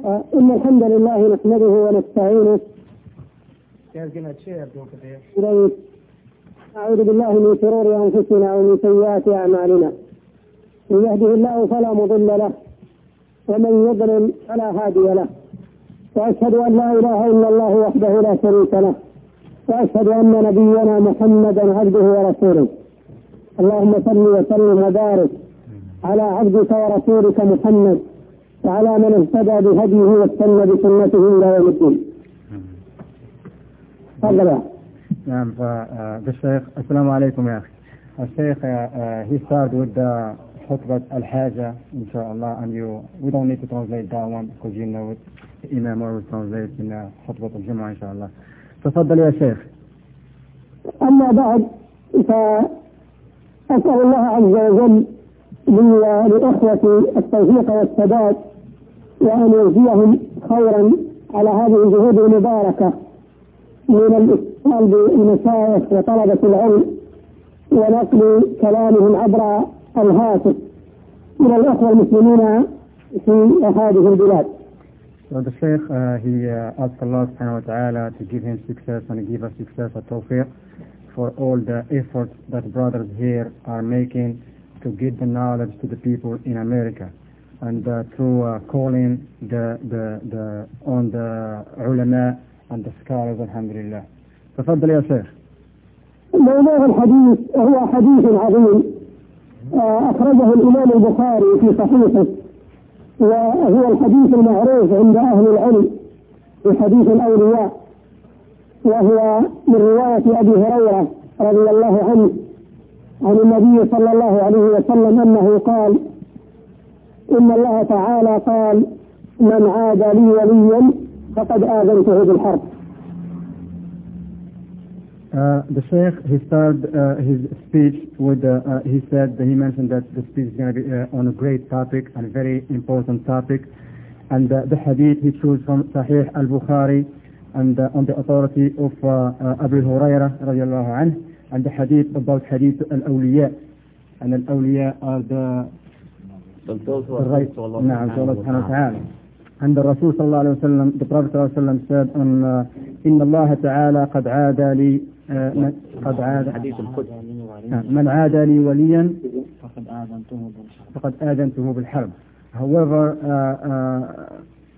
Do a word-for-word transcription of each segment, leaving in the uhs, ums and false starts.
إن الحمد لله نحمده ونستعينه إليه. أعوذ بالله من شرور أنفسنا ومن سيئات أعمالنا، من يهده الله فلا مضل له ومن يضلل فلا هادي له، وأشهد أن لا إله إلا الله وحده لا شريك له، وأشهد أن نبينا محمدا عبده ورسوله. اللهم صل وسلم وبارك على عبدك ورسولك محمد وعلى من اهتدى بهديه واستنى بسنته إلى يوم الدين. تفضل يا نعم. الشيخ السلام عليكم يا أخي الشيخ. he started with the خطبة الحاجة إن شاء الله, and you we don't need to translate that one because you know it. the Imam will translate in خطبة الجمعة إن شاء الله. تفضل يا شيخ. أما بعد، فأسأل الله عز وجل لإخوة التوفيق والسداد، وأن يجزيهم خيرا على هذه الجهود المباركة من الاتصال بالمشايخ وطلبة العلم ونقل كلامهم عبر الهاتف إلى الأخوة المسلمين في هذه البلاد. So the Shaykh, uh, he uh, asked Allah subhanahu wa ta'ala to give him success and give us success at Tawfiq for all the efforts that brothers here are making to get the knowledge to the people in America, and uh, through uh, calling the, the, the, on the ulama and the scholars. Alhamdulillah. تفضل يا شيخ. موضوع الحديث هو حديث عظيم أخرجه الإمام البخاري في صحيحه، وهو الحديث المعروف عند أهل العلم بحديث الأولياء، وهو من رواية أبي هريرة رضي الله عنه عن النبي صلى الله عليه وسلم أنه قال: إن الله تعالى قال: من عاد لي وليا فقد آذنته بالحرب. Uh, the Shaykh, he started uh, his speech with, uh, uh, he said, that he mentioned that the speech is going to be uh, on a great topic and a very important topic, and uh, the hadith he chose from Sahih al-Bukhari and uh, on the authority of uh, uh, Abu Hurairah radiallahu anhu, and the hadith about hadith al-awliya, and al-awliya are the the right, نعم, to Allah subhanahu wa ta'ala. And the Rasul sallallahu alayhi wa sallam, the Prophet sallallahu alayhi wa sallam said on uh, إن الله تعالى قد عاد لي قد عاد من عاد لي وليا فقد آذنته بالحرب. However, uh, uh,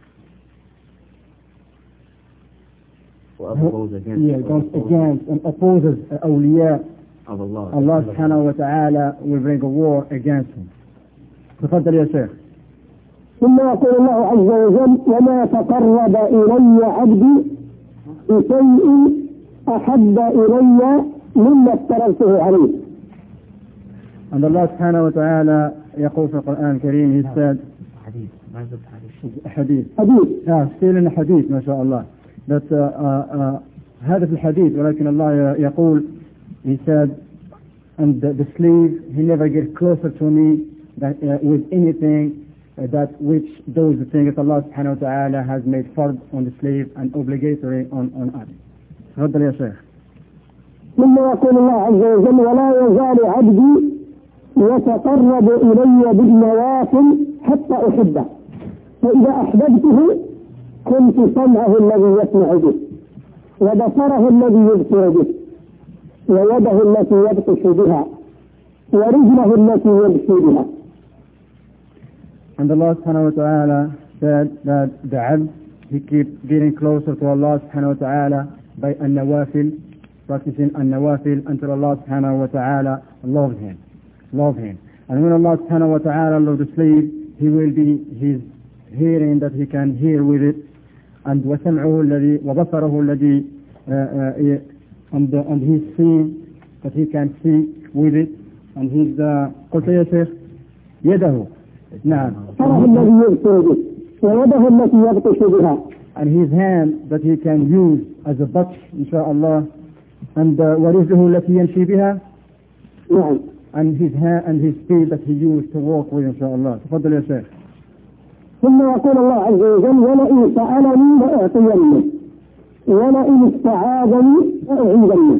وأبوز against, yeah, goes against and opposes awliya of Allah. Allah subhanahu wa ta'ala will bring a war against him. تفضل يا شيخ. ثم يقول الله عز وجل: وما تقرب إلي عبدي بشيء أحب إلي مما افترضته عليه. And Allah subhanahu wa ta'ala يقول في القرآن الكريم, he said, حديث ما زلت حديث حديث حديث yeah, still in حديث ما شاء الله, that uh, uh, هذا في الحديث, ولكن الله يقول, he said, and the, the slave, he never gets closer to me that, uh, with anything uh, that which those things Allah subhanahu wa ta'ala has made fard on the slave and obligatory on, on us. تفضل يا شيخ. ثم يقول الله عز وجل: ولا يزال عبدي يتقرب إلي بالنوافل حتى أحبه، فإذا أحببته كنت سمعه الذي يسمع به، وبصره الذي يبصر به، ويده التي يبطش بها، ورجله التي يمشي بها. And Allah subhanahu wa ta'ala said that the abd, he keeps getting closer to Allah subhanahu wa ta'ala by an-nawafil, practicing an-nawafil until Allah subhanahu wa ta'ala loves him. Love him. And when Allah subhanahu wa ta'ala loves the slave, he will be his hearing that he can hear with it, and وسمعه الذي وبصره الذي and and his seeing that he can see with it, and his قلت يا شيخ يده نعم بصره الذي يبصر به ويده التي يبطش بها, and his hand that he can use as a batch inshallah, and uh, ورجله التي يمشي بها, نعم, and his hand and his feet that he used to walk with inshallah. تفضل يا شيخ. ثم يقول الله عز وجل: ولئن سألني لأعطينه ولئن استعاذني لأعيذنه.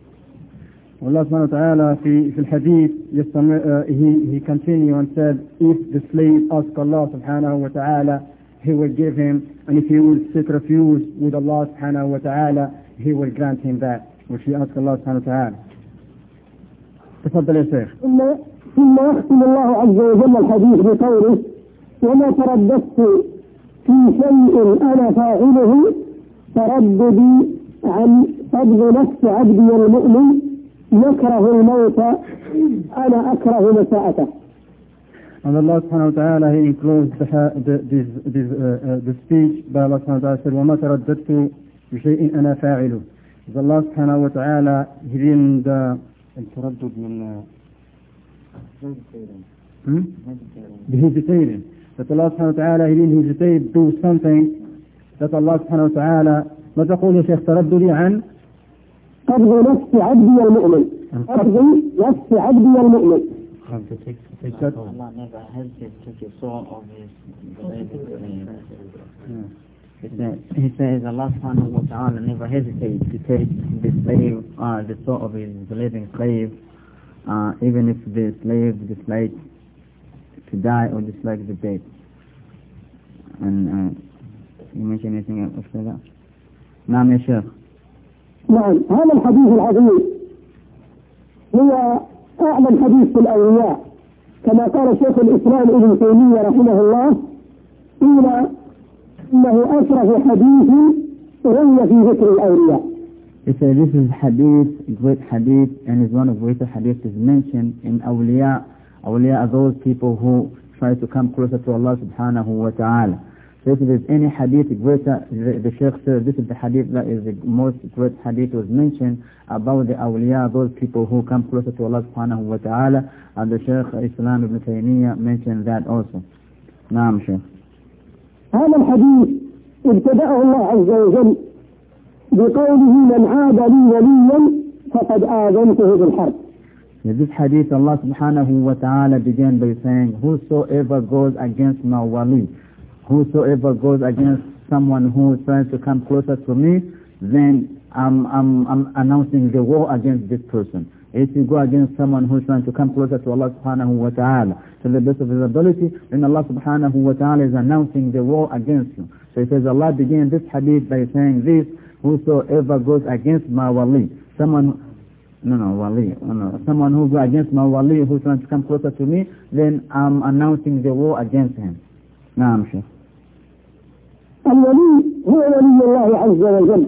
Allah subhanahu wa ta'ala في في الحديث يستمر, uh, he he continued and said, if the slave asks Allah subhanahu wa ta'ala He will give him, and if he will seek refuge with Allah subhanahu wa ta'ala, He will grant him that, which he asks Allah subhanahu wa ta'ala. تفضل يا شيخ. ثم ثم يختم الله عز وجل الحديث بقوله: وما ترددت في شيء أنا فاعله ترددي عن قبض نفس عبدي المؤمن يكره الموت أنا أكره مساءته. And Allah subhanahu wa ta'ala, He includes the, the, this, this, uh, uh, the speech by Allah subhanahu wa ta'ala said, وَمَا تَرَدَّدْتُ بِشَيْءٍ أَنَا فَاعِلُهُ. Allah subhanahu wa ta'ala, He didn't uh, التردد من hmm? the hesitating. That Allah subhanahu wa ta'ala, He didn't hesitate to do something that Allah subhanahu wa ta'ala. ما تقول يا شيخ؟ ترددي عن قبض نفس عبدي المؤمن. قبض نفس عبدي المؤمن. Allah never hesitates to take the soul of his beloved. He says, he says Allah subhanahu wa ta'ala never hesitates to take the slave, uh, the soul of his believing slave, uh, even if the slave dislikes to die or dislikes the death. And uh, you mention anything else after that? نعم يا شيخ. نعم، هذا الحديث العظيم هو أعلم حديث في الأولياء، كما قال شيخ الإسلام ابن تيمية رحمه الله: قيل إنه أشرف حديث روي في ذكر الأولياء. He said this is hadith, great hadith, and is one of greater hadith is mentioned in awliya. Awliya are those people who try to come closer to Allah subhanahu wa ta'ala. So if there's any hadith greater, the, the Shaykh says this is the hadith that is the most great hadith was mentioned about the awliya, those people who come closer to Allah subhanahu wa ta'ala, and the Shaykh Islam ibn Taymiyyah mentioned that also. Naam Shaykh. هذا الحديث ابتدأه الله عز وجل بقوله: من عاد لي وليا فقد آذنته بالحرب. This hadith Allah subhanahu wa ta'ala began by saying, whosoever goes against my wali, whosoever goes against someone who tries to come closer to me, then I'm, I'm, I'm announcing the war against this person. If you go against someone who's trying to come closer to Allah subhanahu wa ta'ala to the best of his ability, then Allah subhanahu wa ta'ala is announcing the war against you. So it says Allah began this hadith by saying this: whosoever goes against my wali, someone no no wali no, no someone who goes against my wali, who's trying to come closer to me, then I'm announcing the war against him. Naam Shaykh. الولي هو ولي الله عز وجل،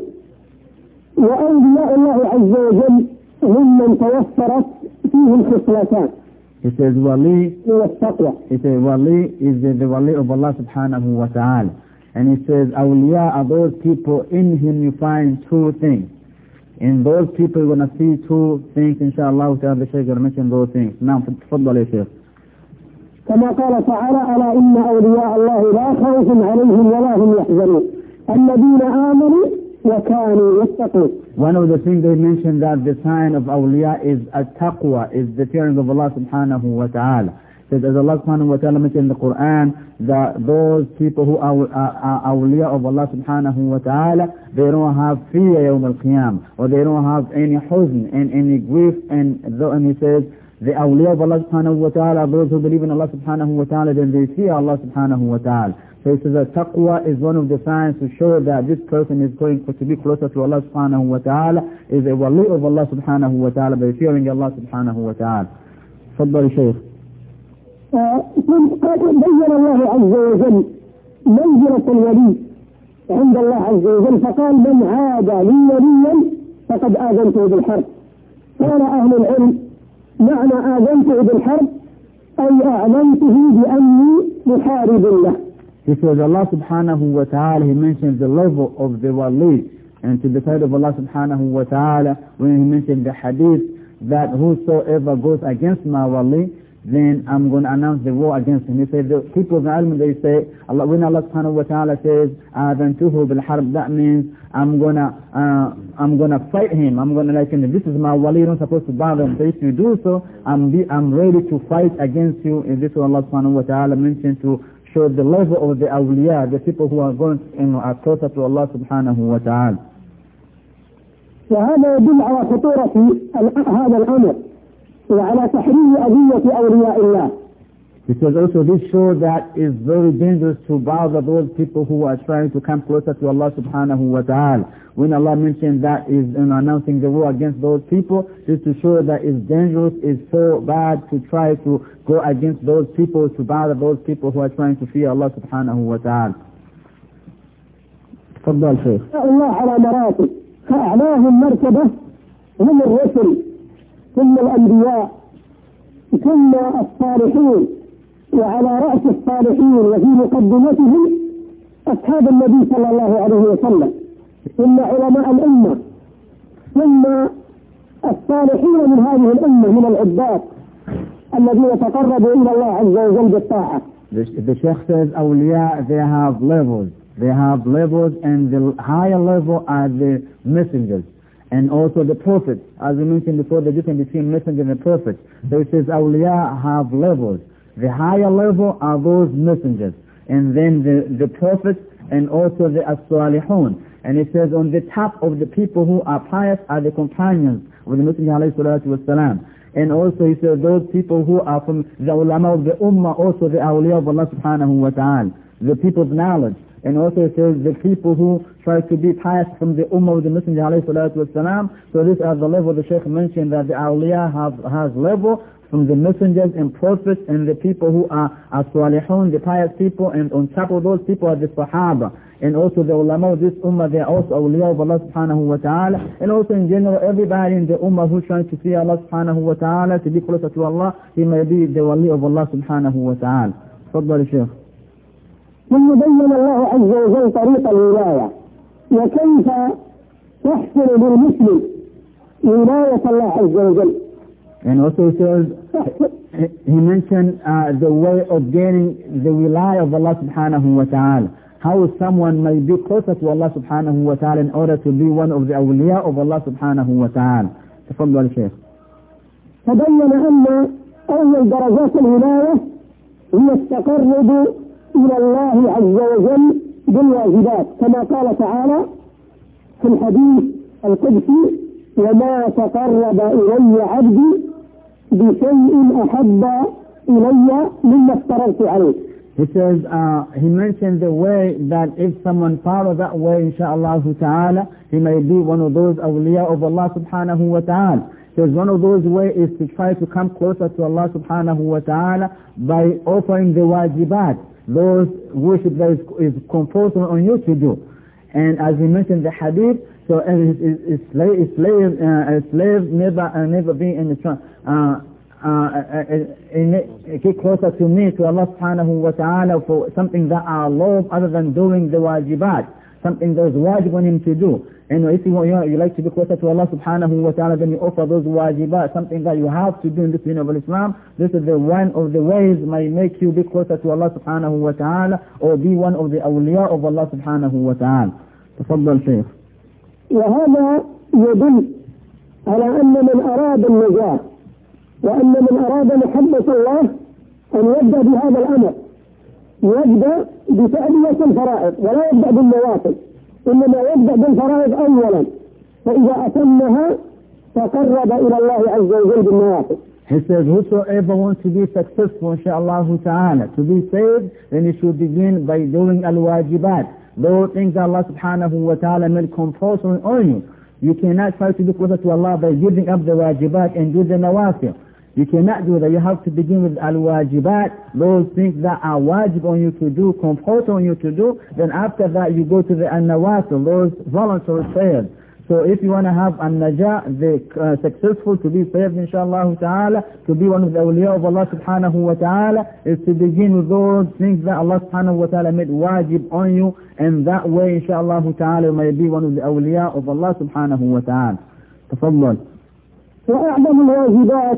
وأولياء الله عز وجل هم من توفرت فيهم خصلتان. He says wali, والتقوى. he says wali is the, the wali of Allah subhanahu wa ta'ala. And he says awliya are those people in whom you find two things. In those people you're going to see two things, inshallah ta'ala. The Shaykh will mention those things. Now, تفضل يا شيخ. كما قال تعالى: ألا إن أولياء الله لا خوف عليهم ولا هم يحزنون الذين آمنوا وكانوا يتقون. One of the things they mentioned that the sign of awliya is at-taqwa, is the fearing of Allah subhanahu wa ta'ala. Says as Allah subhanahu wa ta'ala mentioned in the Quran, that those people who are, are, are awliya of Allah subhanahu wa ta'ala, they don't have fear yawm al-qiyam, or they don't have any huzn and any grief. And, and he says the awliya of Allah subhanahu wa ta'ala, those who believe in Allah subhanahu wa ta'ala, then they fear Allah subhanahu wa ta'ala. So he says that taqwa is one of the signs to show that this person is going to be closer to Allah subhanahu wa ta'ala, is a wali of Allah subhanahu wa ta'ala by fearing Allah subhanahu wa ta'ala. تفضل شيخ. بين الله عز وجل منزلة الولي عند الله عز وجل فقال: من عاد لي وليا فقد آذنته بالحرب. قال أهل العلم: معنى آذنته بالحرب أي أعلمته بأني محارب له. He says Allah subhanahu wa ta'ala, He mentions the level of the wali, and to the side of Allah subhanahu wa ta'ala when He mentioned the hadith that whosoever goes against my wali, then I'm going to announce the war against him. He said the people of the ilm, they say Allah, when Allah subhanahu wa ta'ala says آذنته بالحرب, that means I'm gonna uh, I'm gonna fight him. I'm gonna like him. This is my wali, you're not supposed to bother him. So if you do so, I'm be, I'm ready to fight against you. And this is what Allah subhanahu wa ta'ala mentioned to show the level of the awliya, the people who are going you know, are closer to Allah subhanahu wa ta'ala. وهذا يدل على خطورة هذا الأمر وعلى تحريم أذية أولياء الله. Because also this shows that it's very dangerous to bother those people who are trying to come closer to Allah subhanahu wa ta'ala. When Allah mentioned that is in announcing the war against those people, just to show that it's dangerous, it's so bad to try to go against those people, to bother those people who are trying to fear Allah subhanahu wa ta'ala. تفضل شيخ. الله على مراتب، فأعلاهم مرتبة هم الرسل ثم الأنبياء ثم الصالحين، وعلى رأس الصالحين وفي مقدمتهم أصحاب النبي صلى الله عليه وسلم، ثم علماء الأمة، ثم الصالحين من هذه الأمة من العباد الذين تقربوا إلى الله عز وجل بالطاعة. The, the Sheikh says, awliya, they have levels. They have levels, and the higher level are the messengers. And also the prophets. As we mentioned before, the difference between messenger and prophet. So it says, awliya have levels. The higher level are those messengers. And then the, the prophets, and also the as-salihun. And it says on the top of the people who are pious are the companions of the Messenger alayhi salatu wasalam. And also he says those people who are from the ulama of the ummah, also the awliya of Allah subhanahu wa ta'ala, the people of knowledge. And also it says the people who try to be pious from the ummah of the Messenger alayhi salatu wasalam. So this is the level the Shaykh mentioned, that the awliya have, has level from the messengers and prophets and the people who are as-salihun, the pious people, and on top of those people are the sahaba. And also the ulama of this ummah, they are also awliya of Allah subhanahu wa ta'ala. And also in general, everybody in the ummah who's trying to see Allah subhanahu wa ta'ala, to be closer to Allah, he may be the wali of Allah subhanahu wa ta'ala. تفضل شيخ. ثم بين الله عز وجل طريق الولاية وكيف تحصل للمسلم ولاية الله عز وجل. And also he says, he mentioned uh, the way of gaining the wilayah of Allah subhanahu wa ta'ala. How someone may be closer to Allah subhanahu wa ta'ala in order to be one of the awliya of Allah subhanahu wa ta'ala. تفضل شيخ. تبين أن أول درجات الولاية هي التقرب إلى الله عز وجل بالواجبات، كما قال تعالى في الحديث القدسي: وما تقرب إلي عبدي بشيء أحب إلي مما افترضت عليه. He says, uh, he mentioned the way that if someone follows that way, inshaAllah ta'ala, he may be one of those awliya of Allah subhanahu wa ta'ala. Because one of those ways is to try to come closer to Allah subhanahu wa ta'ala by offering the wajibat, those worship that is, is compulsory on you to do. And as we mentioned the hadith, so a, a, a slave, a slave, uh, a slave never, uh, never being in the uh, uh, uh, get closer to me, to Allah subhanahu wa ta'ala, for something that I love other than doing the wajibat, something that is wajib on him to do. And if you, you, know, you like to be closer to Allah subhanahu wa ta'ala, then you offer those wajibat, something that you have to do in this deen of Islam. This is the one of the ways may make you be closer to Allah subhanahu wa ta'ala, or be one of the awliya of Allah subhanahu wa ta'ala. تفضل شيخ. وهذا يدل على أن من أراد النجاة وأن من أراد محبة الله أن يبدأ بهذا الأمر، يبدأ بتأدية الفرائض ولا يبدأ بالنوافل، إنما يبدأ بالفرائض أولا، فإذا أتمها تقرب إلى الله عز وجل بالنوافل. He says, whosoever wants to be successful, inshaAllah ta'ala, to be saved, then he should begin by doing al-wajibat. Those things Allah subhanahu wa ta'ala made compulsory on you. You cannot try to be closer to Allah by giving up the wajibat and do the nawafil. You cannot do that. You have to begin with al-wajibat, those things that are wajib on you to do, compulsory on you to do. Then after that you go to the an-nawafil, those voluntary prayers. So if you want to have an-najah, the uh, successful, to be saved inshaAllah ta'ala, to be one of the awliya of Allah subhanahu wa ta'ala, is to begin with those things that Allah subhanahu wa ta'ala made wajib on you, and that way inshaAllah ta'ala you may be one of the awliya of Allah subhanahu wa ta'ala. تفضل. وأعظم الواجبات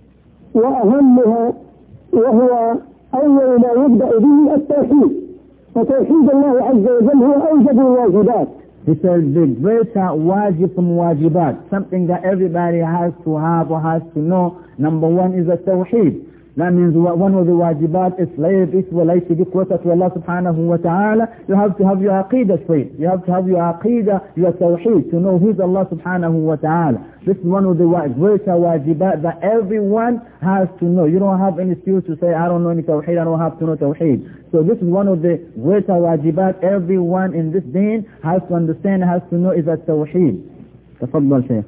وأهمها وهو أول ما يبدأ به التوحيد، فتوحيد الله عز وجل هو أوجب الواجبات. He says the greater wajib from wajibat, something that everybody has to have or has to know. Number one is a tawheed. That means one of the wajibat is slave is like to be closer to Allah subhanahu wa ta'ala. You have to have your aqidah straight. You have to have your aqidah, your tawheed, to know who's Allah subhanahu wa ta'ala. This is one of the greater wajibat that everyone has to know. You don't have any excuse to say, I don't know any tawheed, I don't have to know tawheed. So this is one of the greater wajibat everyone in this deen has to understand, has to know, is that tawheed. تفضل شيخ.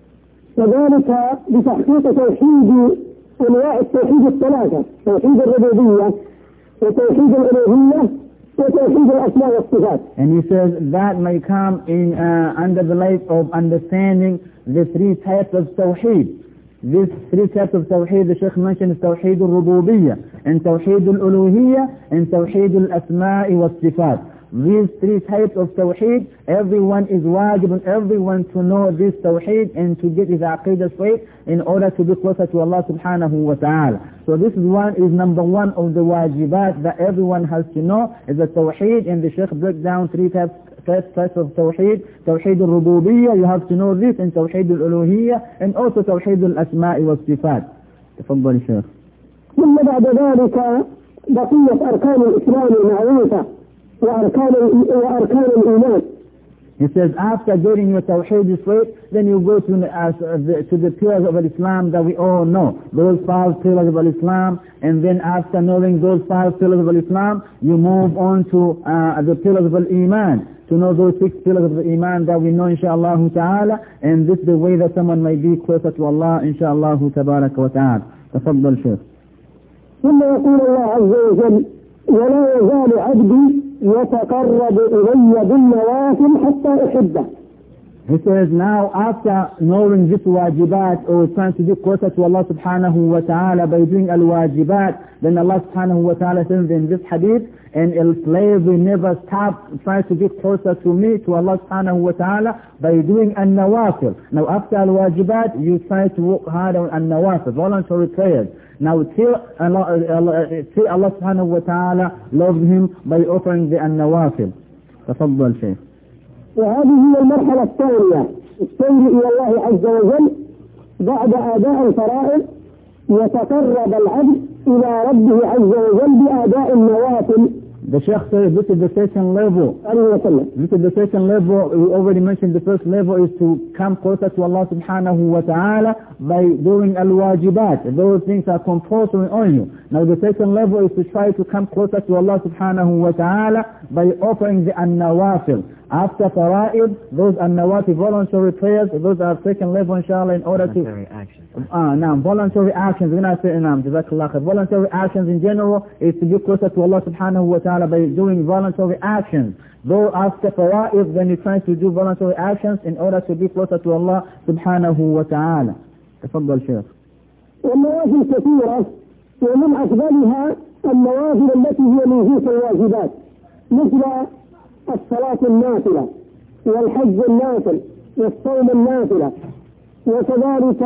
وذلك بتحقيق توحيد أنواع التوحيد الثلاثة، توحيد الربوبية وتوحيد الألوهية وتوحيد الأسماء والصفات. And he says that may come in uh, under the light of understanding the three types of tawheed. These three types of tawheed the Shaykh mentioned is توحيد الربوبية and توحيد الألوهية and توحيد الأسماء والصفات. These three types of tawheed, everyone is wajib and everyone to know this tawheed and to get his aqidah straight in order to be closer to Allah subhanahu wa ta'ala. So this is one is number one of the wajibat that everyone has to know is the tawheed, and the Shaykh breaks down three types First type of tawheed, tawheed al-rububiyyah, you have to know this, and tawheed al-uluhiyyah, and also tawheed al-asma'i wa-sifat. تفضل شيخ. ثم بعد ذلك بقية أركان الإسلام المعروفة وأركان وأركان الإيمان. He says after getting your tawheed straight, then you go to the, uh, the, to the pillars of Islam that we all know. Those five pillars of Islam, and then after knowing those five pillars of Islam, you move on to uh, the pillars of Iman. To know those six pillars of the Iman that we know inshaAllah ta'ala, and this is the way that someone may be closer to Allah inshaAllah tabaraka wa ta'ala. تفضل شيخ. ثم يقول الله عز وجل ولا يزال عبدي يتقرب إلي بالنوافل حتى أحبه. He says now after knowing this wajibat or trying to be closer to Allah subhanahu wa ta'ala by doing al-wajibat, then Allah subhanahu wa ta'ala says in this hadith, and a slave will never stop trying to get closer to me, to Allah subhanahu wa ta'ala, by doing al-nawafil. Now after al-wajibat, you try to work hard on al-nawafil, voluntary prayers. Now till Allah, Allah, till Allah subhanahu wa ta'ala loves him by offering the al-nawafil. تفضل شيخ. وهذه هي المرحلة الثانية، السير إلى الله عز وجل بعد أداء الفرائض، يتقرب العبد إلى ربه عز وجل بأداء النوافل. The Shaykh says this is the second level. This is the second level. We already mentioned the first level is to come closer to Allah subhanahu wa ta'ala by doing al-wajibat. Those things are compulsory on you. Now the second level is to try to come closer to Allah subhanahu wa ta'ala by offering the an-nawafil. After fara'id, those an-nawafil voluntary prayers, those are second level inshallah in order voluntary to... actions. Uh, now, voluntary actions, when I say um, voluntary actions in general is to be closer to Allah subhanahu wa ta'ala by doing voluntary actions. Though after fara'id, then you try to do voluntary actions in order to be closer to Allah subhanahu wa ta'ala. تفضل شيخ. والنوافل كثيرة، ومن أفضلها النوافل التي هي من جنس الواجبات، مثل الصلاة النافلة والحج النافل والصوم النافلة، وكذلك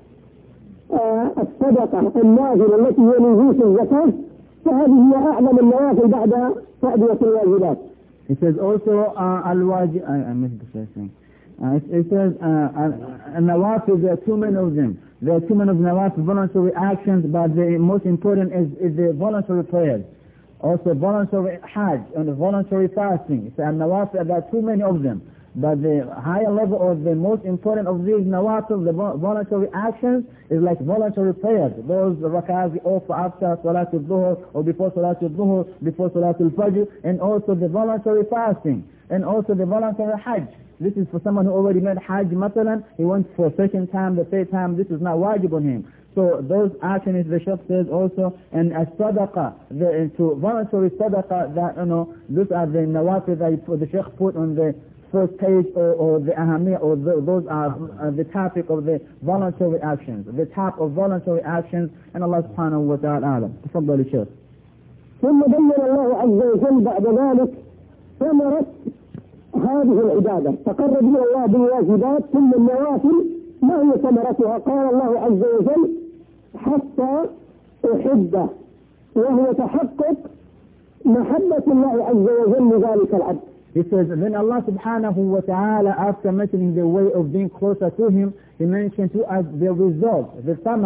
آه الصدقة النافلة التي هي من جنس الزكاة، فهذه هي أعظم النوافل بعد تأدية الواجبات. It says also uh, al-wajib. I, I missed the first thing. Uh, it, it says uh, al-nawafil. There are too many of them. There are too many of nawafil, voluntary actions, but the most important is, is the voluntary prayers. Also voluntary hajj and voluntary fasting. It's al-nawafil. There are too many of them. But the higher level or the most important of these nawafil, the voluntary actions, is like voluntary prayers. Those rak'ahs we offer after Salatul Dhuhr or before Salatul Dhuhr, before Salatul Fajr, and also the voluntary fasting, and also the voluntary hajj. This is for someone who already made hajj, matalan, he went for a second time, the third time, this is not wajib on him. So those actions, the Shaykh says also, and as sadaqah, the to voluntary sadaqah, that, you know, these are the nawafil that the Shaykh put on the first page, or, or the ahamiyah, or the, those are uh, the topic of the voluntary actions, the type of voluntary actions, and Allah subhanahu wa ta'ala. تفضل الشيخ. ثم بين الله عز وجل بعد ذلك ثمرة هذه العبادة، تقرب إلى الله بالواجبات ثم النوافل، ما هي ثمرتها؟ قال الله عز وجل حتى أحبه، وهو تحقق محبة الله عز وجل لذلك العبد. He says, then Allah subhanahu wa ta'ala, after mentioning the way of being closer to Him, He mentioned to us the result, the thamara.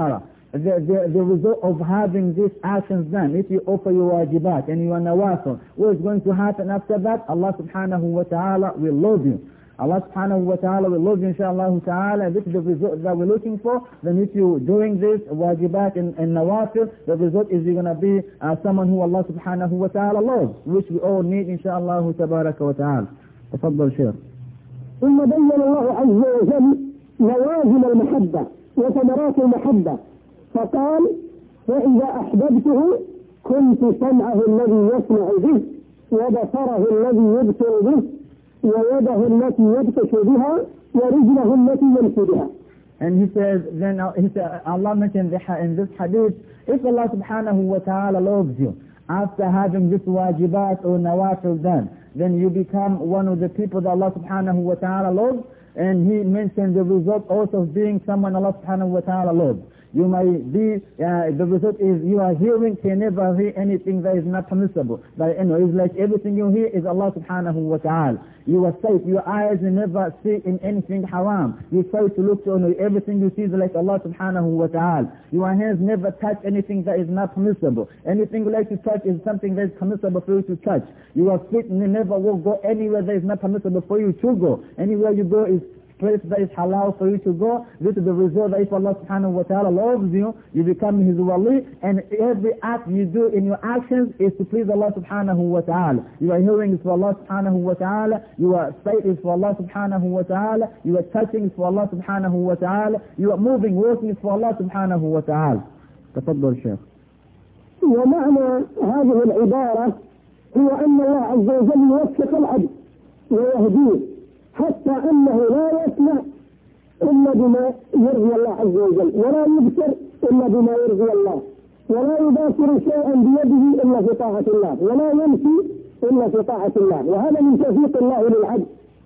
the, the, the result of having these actions done. If you offer your wajibat and your nawafil, what is going to happen after that? Allah subhanahu wa ta'ala will love you. Allah subhanahu wa ta'ala will love you, inshallah ta'ala. This is the result that we're looking for. Then if you're doing this wajibat and, and nawafil, the result is you're going to be uh, someone who Allah subhanahu wa ta'ala loves, which we all need, inshallah tabaraka wa ta'ala. تفضل شيخ. ثم بين الله عز وجل لوازم المحبة وثمرات المحبة فقال: وإذا أحببته كنت سمعه الذي يسمع به وبصره الذي يبصر به ويده التي يبطش بها ورجله التي يمشي بها. And he says, then uh, he said, Allah mentioned in this hadith, if Allah subhanahu wa ta'ala loves you, after having this wajibat or nawafil done, then you become one of the people that Allah subhanahu wa ta'ala loves. And he mentioned the result also of being someone Allah subhanahu wa ta'ala loves. You may be, uh, the result is you are hearing, can never hear anything that is not permissible. But you know, it's like everything you hear is Allah subhanahu wa ta'ala. You are safe, your eyes will never see in anything haram. You try to look to you know, everything you see is like Allah subhanahu wa ta'ala. Your hands never touch anything that is not permissible. Anything you like to touch is something that is permissible for you to touch. Your feet never will go anywhere that is not permissible for you to go. Anywhere you go is place that is halal for you to go. This is the result that if Allah subhanahu wa ta'ala loves you, you become His wali, and every act you do in your actions is to please Allah subhanahu wa ta'ala. Your hearing is for Allah subhanahu wa ta'ala, your sight is for Allah subhanahu wa ta'ala, your touching is for Allah subhanahu wa ta'ala, your moving, walking is for Allah subhanahu wa ta'ala. تفضل شيخ. ومعنى هذه العبارة هو أن الله عز وجل يوفق العبد ويهديه حتى أنه لا يسمع إلا بما يرضي الله عز وجل، ولا يبصر إلا بما يرضي الله، ولا يباشر شيئا بيده إلا في طاعة الله، ولا يمشي إلا في طاعة الله، وهذا من توفيق الله للعبد.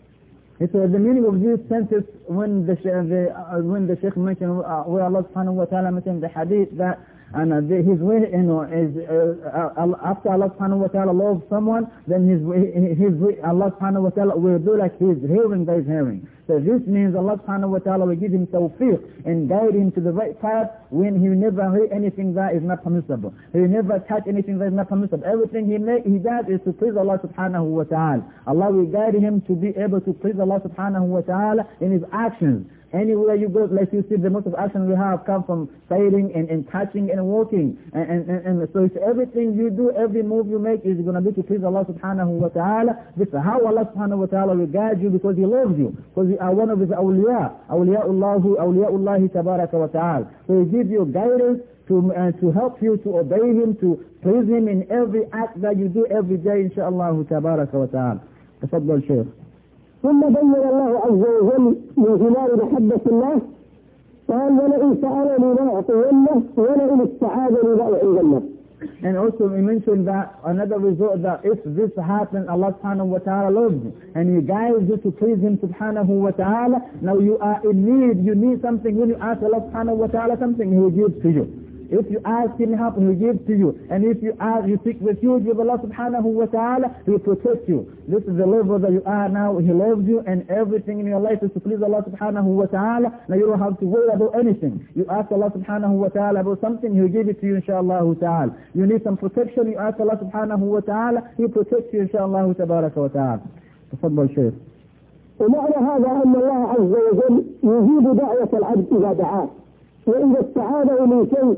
It's uh, the meaning of these sentences when the, the uh, when the Shaykh mentioned uh, where Allah subhanahu wa ta'ala mentioned the hadith that and uh, the, his way you know is uh, uh, after Allah subhanahu wa ta'ala loves someone, then his his way, Allah subhanahu wa ta'ala will do like his hearing that is hearing. So this means Allah subhanahu wa ta'ala will give him tawfiq and guide him to the right path when he never hear anything that is not permissible. He never touch anything that is not permissible. Everything he make, he does is to please Allah subhanahu wa ta'ala. Allah will guide him to be able to please Allah subhanahu wa ta'ala in his actions. Anywhere you go, like you see, the most of action we have come from saying and, and touching and walking. And, and, and, and so it's everything you do, every move you make is going to be to please Allah subhanahu wa ta'ala. This is how Allah subhanahu wa ta'ala will guide you because He loves you. Because you are one of His awliya. Awliya'ullahu, awliya'ullahi tabaraka wa ta'ala. So He gives you guidance to, uh, to help you to obey Him, to please Him in every act that you do every day, inshaAllah tabaraka wa ta'ala. تفضل شيخ. ثم بين الله عز وجل من ثمار محبة الله قال: ولئن سألني لأعطينه ولئن استعاذني لأعيذنه. And also we mentioned that another result that if this happens, Allah subhanahu wa ta'ala loves you and He guides you to please Him subhanahu wa ta'ala. Now you are in need, you need something. When you ask Allah subhanahu wa ta'ala something, He will give to you. If you ask Him help, He will give to you. And if you ask, you seek refuge with Allah subhanahu wa ta'ala, He will protect you. This is the level that you are now. He loves you and everything in your life is to please Allah subhanahu wa ta'ala. Now you don't have to worry about anything. You ask Allah subhanahu wa ta'ala about something, He will give it to you inshaAllah ta'ala. You need some protection, you ask Allah subhanahu wa ta'ala, He protects you inshaAllah tabaraka wa ta'ala. تفضل شيخ. ومعنى هذا أن الله عز وجل يجيب دعوة العبد إذا دعاه، وإذا استعاذه من شيء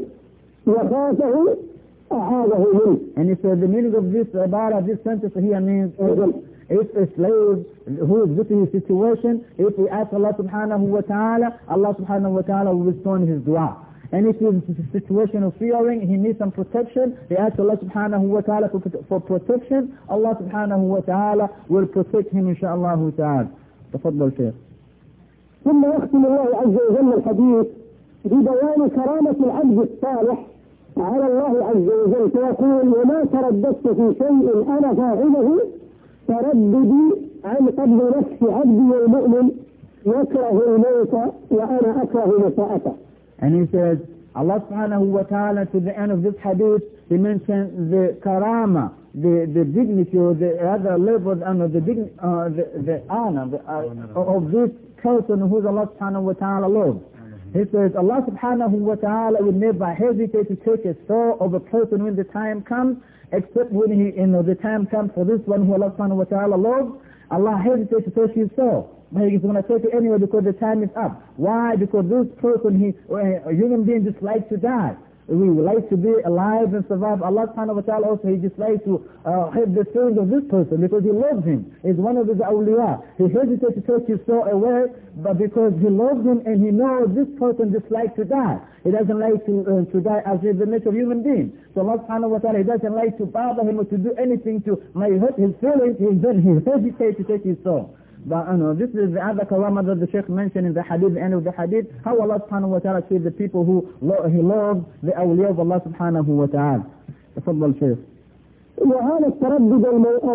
وخافه أعاذه منه. And he said the meaning of this about this sentence here means if a slave who is within his situation, if he asks Allah subhanahu wa ta'ala, Allah subhanahu wa ta'ala will respond his dua. And if he's in a situation of fearing, he needs some protection, he asks Allah subhanahu wa ta'ala for, for protection, Allah subhanahu wa ta'ala will protect him inshaAllah ta'ala. تفضل شيخ. ثم يختم الله عز وجل الحديث ببيان كرامة العبد الصالح على الله عز وجل فيقول: وما ترددت في شيء أنا فاعله ترددي عن قبل نفس عبدي المؤمن يكره الموت وأنا أكره مساءته. And he says, Allah subhanahu wa ta'ala to the end of this hadith, he mentioned the karama, the, the dignity or the other level under the, dign, uh, the, the honor the, uh, of this person who Allah subhanahu wa ta'ala loves. He says, Allah subhanahu wa ta'ala will never hesitate to take a soul of a person when the time comes, except when he, you know, the time comes for this one who Allah subhanahu wa ta'ala loves. Allah hesitates to take his soul. But he's going to take it anyway because the time is up. Why? Because this person, he, a human being just likes to die. We like to be alive and survive. Allah subhanahu wa ta'ala also, he just likes to uh, have the feelings of this person because he loves him. He's one of his awliya. He hesitates to take his soul away, but because he loves him and he knows this person just likes to die. He doesn't like to uh, to die as is the nature of human being. So Allah subhanahu wa ta'ala, he doesn't like to bother him or to do anything to may hurt his feelings. He, then he hesitates to take his soul. But you know, this is the other karama that the Shaykh mentioned in the hadith, the end of the hadith, how Allah subhanahu wa ta'ala sees the people who lo he loves the awliya of Allah subhanahu wa ta'ala. تفضل شيخ. وهذا التردد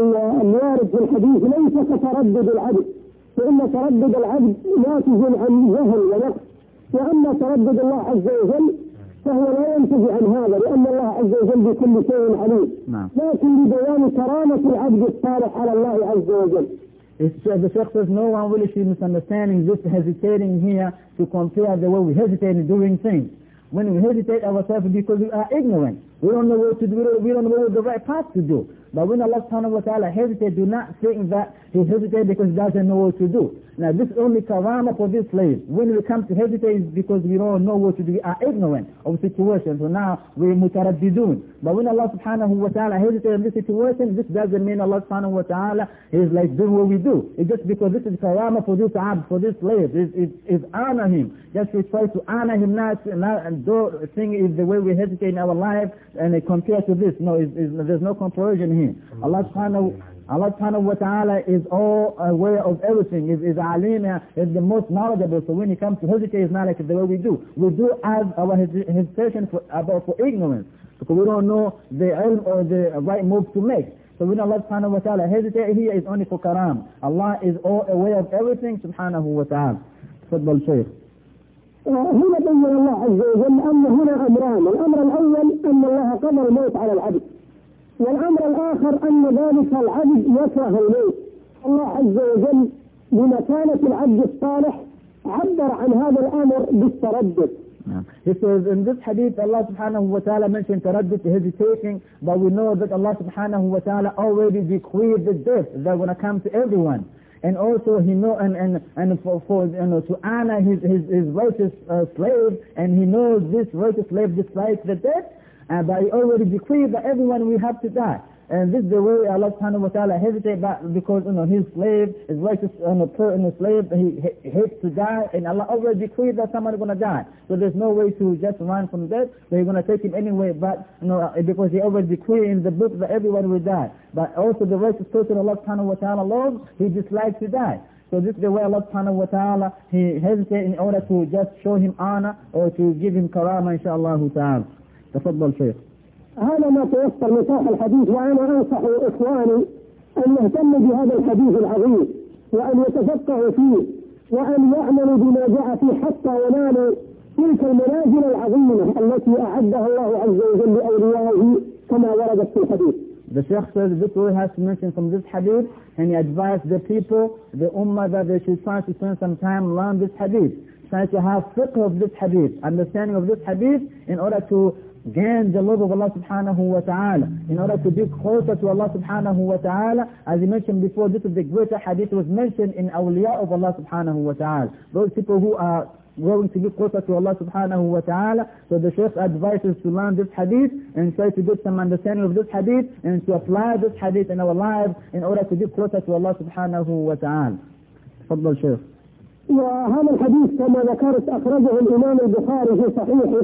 الوارد في الحديث ليس كتردد العبد، فإن تردد العبد ناتج عن جهل ونقص، وأما تردد الله عز وجل فهو لا ينتج عن هذا، لأن الله عز وجل بكل شيء عليم. لكن لبيان كرامة العبد الصالح على الله عز وجل. It's, uh, the Shaykh says no one will be misunderstanding, just hesitating here to compare the way we hesitate in doing things. When we hesitate ourselves because we are ignorant, we don't know what to do, we don't know what the right path to do. But when Allah subhanahu wa ta'ala hesitates, do not think that he hesitates because he doesn't know what to do. Now this is only karama for this slave. When we come to hesitate, it's because we don't know what to do, we are ignorant of situations. So now we're mutaraddidun. But when Allah subhanahu wa ta'ala hesitates in this situation, this doesn't mean Allah subhanahu wa ta'ala is like doing what we do. It's just because this is karama for this abd, for this slave. It's, it's, it's honor him. Just we try to honor him, not, not and do thing is the way we hesitate in our life and uh, compare to this. No, it's, it's, there's no comparison here. Allah subhanahu, Allah subhanahu wa ta'ala is all aware of everything, is, is alim, is the most knowledgeable. So when he comes to hesitate, it's not like the way we do. We do as our hesitation for, about for ignorance, because we don't know the ilm or the right move to make. So when Allah subhanahu wa ta'ala hesitate here, is only for karam. Allah is all aware of everything subhanahu wa ta'ala. تفضل شيخ. هنا بين الله عز وجل أن هنا أمران. الأمر الأول أن الله قضى الموت على العبد، والأمر الآخر أن ذلك العبد يكره الموت. الله عز وجل بمكانة العبد الصالح عبر عن هذا الأمر بالتردد. He says in this hadith Allah subhanahu wa ta'ala mentioned taraddud, hesitating, but we know that Allah subhanahu wa ta'ala already decreed the death that's going to come to everyone. And also he know and and and for, for you know to honor his his, his righteous uh, slave, and he knows this righteous slave dislikes the death, uh, but he already decreed that everyone will have to die. And this is the way Allah subhanahu wa ta'ala hesitates, because you know his slave is righteous, and a person, a slave, he, he hates to die, and Allah already decreed that someone is going to die. So there's no way to just run from death. So he's going to take him anyway, but you know because he already decreed in the book that everyone will die. But also the righteous person Allah subhanahu wa ta'ala loves, he dislikes to die. So this is the way Allah subhanahu wa ta'ala, he hesitates in order to just show him honor or to give him karama inshallah ta'ala. تفضل شيخ. هذا ما تيسر نصاح الحديث، وأنا أنصح إخواني أن يهتموا بهذا الحديث العظيم، وأن يتفقهوا فيه، وأن يعملوا بما جاء فيه حتى ينالوا تلك المنازل العظيمة التي أعدها الله عز وجل لأوليائه كما وردت في الحديث. The Shaykh says this way has to mention from this hadith, and he advised the people, the ummah, that they should try to spend some time learn this hadith, try to have fiqh of this hadith, understanding of this hadith, in order to gain the love of Allah subhanahu wa ta'ala, in order to be closer to Allah subhanahu wa ta'ala. As he mentioned before, this is the greater hadith was mentioned in awliya of Allah subhanahu wa ta'ala, those people who are going to be closer to Allah subhanahu wa ta'ala. So the Shaykh advises to learn this hadith and try to get some understanding of this hadith and to apply this hadith in our lives in order to be closer to Allah subhanahu wa ta'ala. تفضل شيخ. وهذا الحديث كما ذكرت أخرجه الإمام البخاري في صحيحه،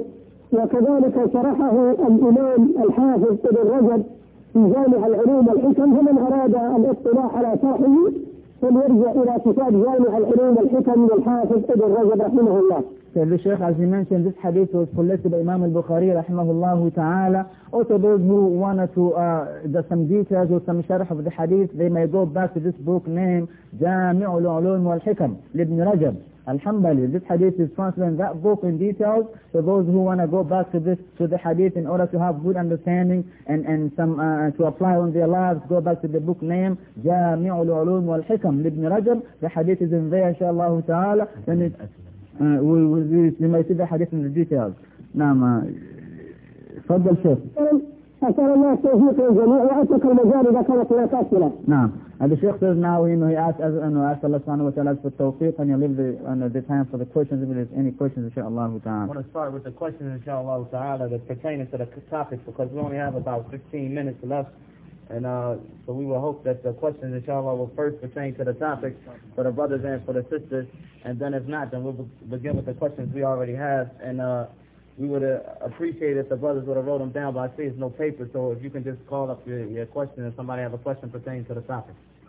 وكذلك شرحه الإمام الحافظ ابن رجب في جامع العلوم والحكم. فمن أراد الاطلاع على شرحه فليرجع إلى كتاب جامع العلوم والحكم للحافظ ابن رجب رحمه الله. So the Shaykh, as he mentioned, this hadith was collected by Imam al-Bukhari rahimahullah ta'ala. Also those who wanted to uh, get some details or some sharh of the hadith, they may go back to this book named Jami'ul Ulum wal Hikam Ibn Rajab Al-Hanbali. This hadith is translated in that book in details. So those who want to go back to this, to the hadith in order to have good understanding and, and some uh, to apply on their lives, go back to the book name Jami'ul Ulum wal Hikam Ibn Rajab. The hadith is in there inshallah ta'ala. Then it, uh, we, we, we may see the hadith in the details. نعم تفضل شيخ. أسأل الله التوفيق للجميع وأترك المجال إذا كانت هناك أسئلة. نعم. And the Sheikh says now, you know, he asked, you know, asked Allah subhanahu wa ta'ala for tawfiq, and you leave the, uh, the time for the questions if there's any questions, inshaAllah ta'ala. I want to start with the questions, inshaAllah ta'ala, that's pertaining to the topic, because we only have about fifteen minutes left. And uh, so we will hope that the questions, inshallah, will first pertain to the topic for the brothers and for the sisters. And then if not, then we'll begin with the questions we already have. And uh, we would uh, appreciate if the brothers would have wrote them down, but I see there's no paper. So if you can just call up your, your question and somebody have a question pertaining to the topic.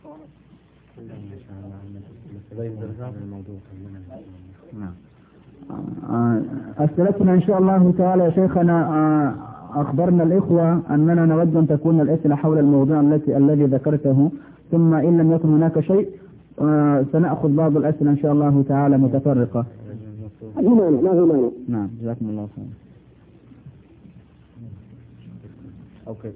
أسئلتنا إن شاء الله تعالى يا شيخنا. أخبرنا الإخوة أننا نود أن تكون الأسئلة حول الموضوع التي الذي ذكرته، ثم إن لم يكن هناك شيء سنأخذ بعض الأسئلة إن شاء الله تعالى متفرقة. نعم جزاكم الله خير. Okay.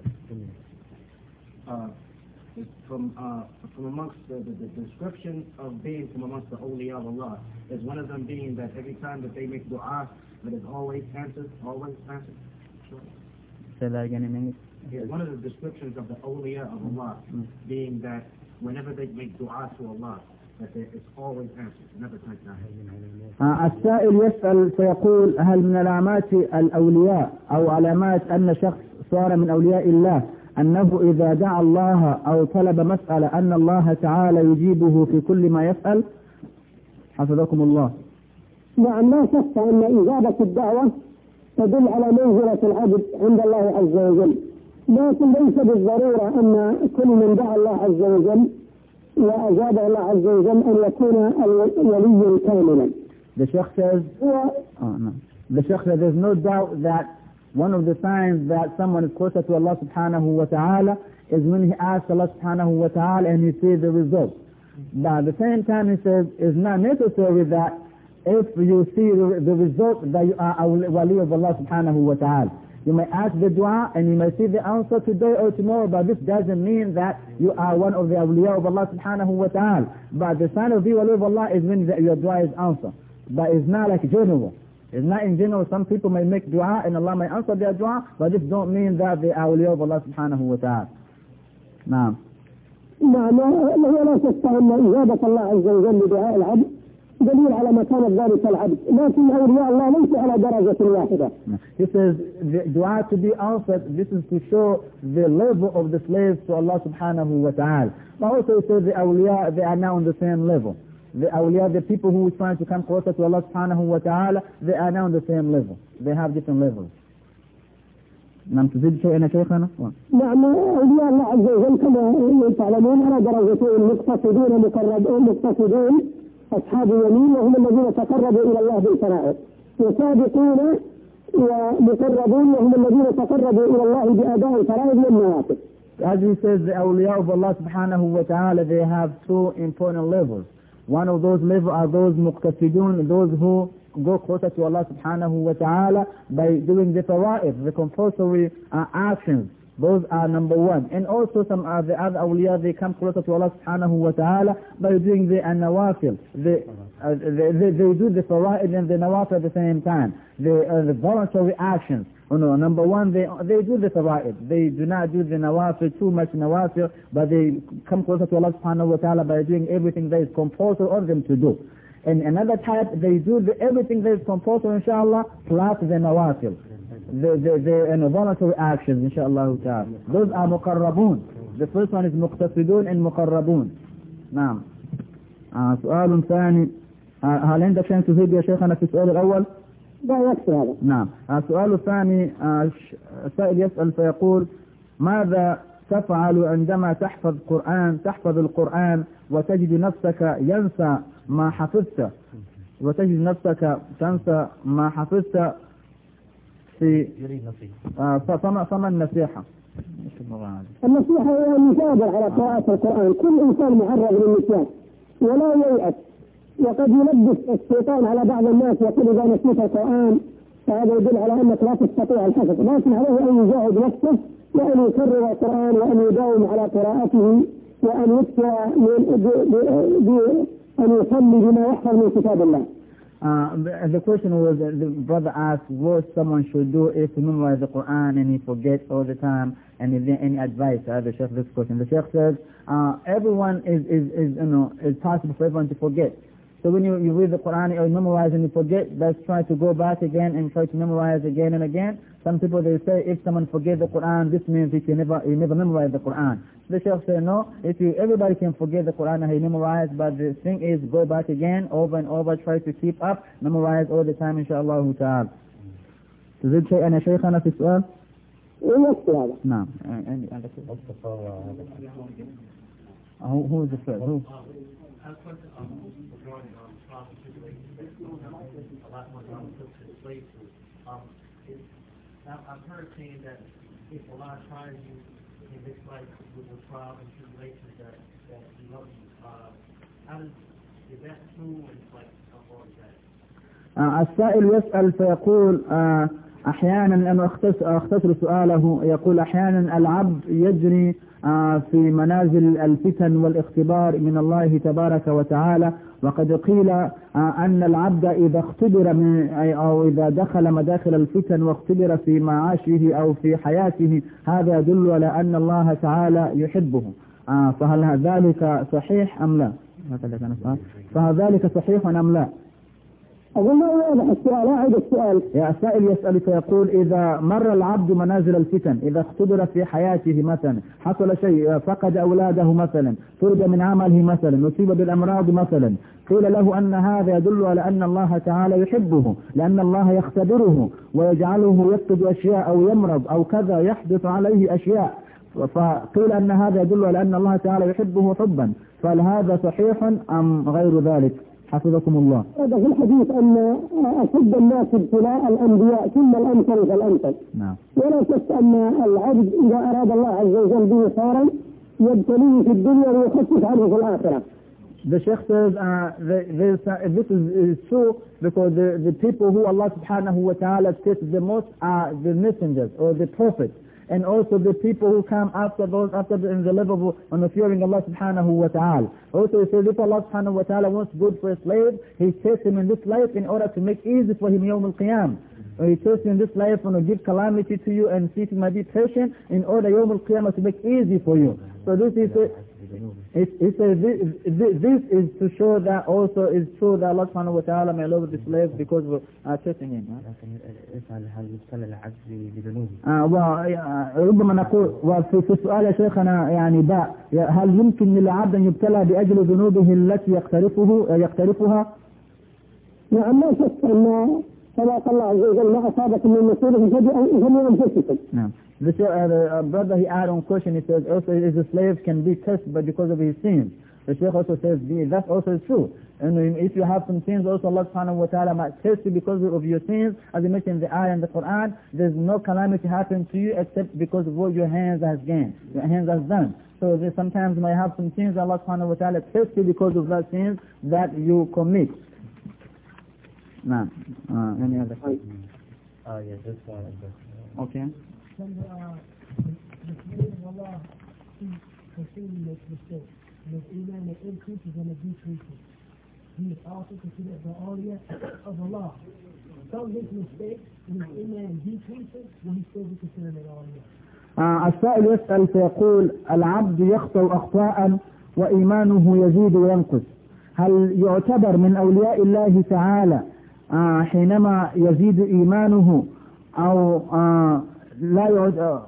Uh, from uh, from amongst the, the, the description of being from amongst the awliya of Allah is one of them being that every time that they make dua, that is always answered, always answered. Say that again in English. Yeah, one of the descriptions of the awliya of Allah mm. being that whenever they make dua to Allah, that they, it's always answered, never turned down. السائل يسأل فيقول هل من علامات الأولياء أو علامات أن شخص صار من أولياء الله أنه إذا دعا الله أو طلب مسألة أن الله تعالى يجيبه في كل ما يسأل؟ حفظكم الله. نعم، لا شك أن إجابة الدعوة تدل على منزلة العبد عند الله عز وجل، لكن ليس بالضرورة أن كل من دعا الله عز وجل وأجابه الله عز وجل أن يكون وليا كاملا. The Sheikh says, oh, no. The Sheikh says there's no doubt that one of the signs that someone is closer to Allah subhanahu wa ta'ala is when he asks Allah subhanahu wa ta'ala and he sees the result. But at the same time he says it's not necessary that if you see the, the result that you are a wali of Allah subhanahu wa ta'ala. You may ask the dua and you may see the answer today or tomorrow, but this doesn't mean that you are one of the awliya of Allah subhanahu wa ta'ala. But the sign of the wali of Allah is when your dua is answered. But it's not like general. It's not in general. Some people may make dua and Allah may answer their dua, but this don't mean that they are awliya of Allah subhanahu wa ta'ala. نعم. نعم، لا شك أن إجابة الله عز وجل لدعاء العبد دليل على مكانة ذلك العبد، لكن أولياء الله ليس على درجة واحدة. He says the dua to be answered, this is to show the level of the slaves to Allah subhanahu wa ta'ala. But also he says the awliya, they are now on the same level. The awliya, the people who are trying to come closer to Allah subhanahu wa ta'ala, they are now on the same level. They have different levels. نعم تزيد شيئا شيخنا؟ نعم، أولياء الله عز وجل كما تعلمون على درجتين، مقتصدون مقربون، مقتصدون أصحاب اليمين وهم الذين تقربوا إلى الله بالفرائض، وسابقون ومقربون وهم الذين تقربوا إلى الله بأداء الفرائض والنوافل. As he says, the awliya of Allah subhanahu wa ta'ala, they have two important levels. One of those levels are those muqtasidun, those who go closer to Allah subhanahu wa ta'ala by doing the fara'id, the compulsory uh, actions. Those are number one. And also some of the other awliya, they come closer to Allah subhanahu wa ta'ala by doing the nawafil. They, uh, they, they, they do the fara'id and the nawafil at the same time. The, uh, the voluntary actions. Oh no, number one, they they do the fara'id. They do not do the nawafil, too much nawafil, but they come closer to Allah subhanahu wa ta'ala by doing everything that is compulsory on them to do. And another type, they do the, everything that is compulsory, inshallah, plus the nawafil. The, the, the you know, voluntary actions, inshallah ta'ala. Those are muqarrabun. The first one is muqtasidun and muqarrabun. نعم. آه سؤال ثاني. آه هل عندك شيء تزيد يا شيخنا في السؤال الأول؟ لا يكفي هذا. نعم. السؤال الثاني، السائل يسأل فيقول ماذا تفعل عندما تحفظ قرآن تحفظ القرآن وتجد نفسك ينسى ما حفظت وتجد نفسك تنسى ما حفظت في آه فما فما النصيحة؟ النصيحة هي المثابرة على قراءة القرآن. كل إنسان معرض للنسيان ولا ييأس، وقد يلبس الشيطان على بعض الناس يقول إذا نسيت القرآن فهذا يدل على أنك لا تستطيع الحفظ، لكن عليه أن يجاهد نفسه وأن يكرر القرآن وأن يداوم على قراءته وأن يكثر من أن يصلي بما يحفظ من كتاب الله. Uh, the, the question was, uh, the brother asked what someone should do if he memorize the Quran and he forgets all the time, and is there any advice? I have the Sheikh this question. The Sheikh says, uh, everyone is, is, is, you know, it's possible for everyone to forget. So when you, you read the Quran or you memorize and you forget, let's try to go back again and try to memorize again and again. Some people, they say if someone forgets the Quran, this means that you never, you never memorize the Quran. The Shaykh said, no, if you, everybody can forget the Quran and he memorize, but the thing is, go back again, over and over, try to keep up, memorize all the time, inshallah ta'ala. تزيد شيئا يا شيخنا في السؤال؟ ويكفي هذا. نعم. Who, who is the first? Who? I've heard saying that if Allah tries you in this life with the trial and tribulations that that He loves you, uh, how does is that true? And like how far is that? السائل يسأل فيقول آه أحيانا أنا أختصر سؤاله، يقول أحيانا العبد يجري آه في منازل الفتن والاختبار من الله تبارك وتعالى، وقد قيل آه أن العبد إذا اختبر من أو إذا دخل مداخل الفتن واختبر في معاشه أو في حياته هذا يدل على أن الله تعالى يحبه. آه فهل ذلك صحيح أم لا؟ فهل ذلك صحيح أم لا؟ أقول ما واضح السؤال، أعيد السؤال. يا السائل يسأل فيقول إذا مر العبد منازل الفتن، إذا اختبر في حياته مثلا، حصل شيء، فقد أولاده مثلا، طرد من عمله مثلا، أصيب بالأمراض مثلا، قيل له أن هذا يدل على أن الله تعالى يحبه، لأن الله يختبره ويجعله يفقد أشياء أو يمرض أو كذا، يحدث عليه أشياء، فقيل أن هذا يدل على أن الله تعالى يحبه حبا، فهل هذا صحيح أم غير ذلك؟ حفظكم الله. هذا في الحديث أن أشد الناس ابتلاء الأنبياء ثم الأمثل فالأمثل. نعم. ولا شك أن العبد إذا أراد الله عز وجل به خيرا يبتليه في الدنيا ويخفف عنه في الآخرة. The Sheikh says uh, this, uh, this is, is true because the, the people who Allah subhanahu wa ta'ala tests the most are the messengers or the prophets, and also the people who come after those, after the, in the level of on fearing Allah subhanahu wa ta'ala. Also he says if Allah subhanahu wa ta'ala wants good for a slave, he tests him in this life in order to make easy for him yawm al-qiyam. Or he tests in this life and give calamity to you and see if he might be patient in order yawm al-qiyamah to make easy for you. So this is a, it, it says this, this is to show that also is true that Allah subhanahu wa ta'ala may love the slave because we're uh, testing him. آه وربما نقول وفي في السؤال يا شيخنا يعني باء هل يمكن للعبد أن يبتلى بأجل ذنوبه التي يقترفه يقترفها؟ نعم لا شك أن كما قال الله عز وجل ما أصابكم من مصيبة فبأنفسكم أنفسكم. نعم. The, uh, the uh, brother he added on question, he says also is a slave can be tested but because of his sins. The Shaykh also says that's also true. And if you have some sins also Allah subhanahu wa ta'ala might test you because of your sins. As he mentioned in the ayah in the Quran, there's no calamity happen to you except because of what your hands has gained, your hands has done. So there sometimes you might have some sins Allah subhanahu wa ta'ala test you because of that sins that you commit. Now, uh, any other question? Uh, yeah, this one. Okay. When the, uh, the Creator of Allah continually makes mistakes, and his iman that increases and it decreases. He is also considered the awliya of Allah. Some make mistakes and his iman decreases, will he still be considered an awliya? آه السائل يسأل فيقول العبد يخطئ أخطاء وإيمانه يزيد وينقص، هل يعتبر من أولياء الله تعالى آه حينما يزيد إيمانه أو آه لا يعد آه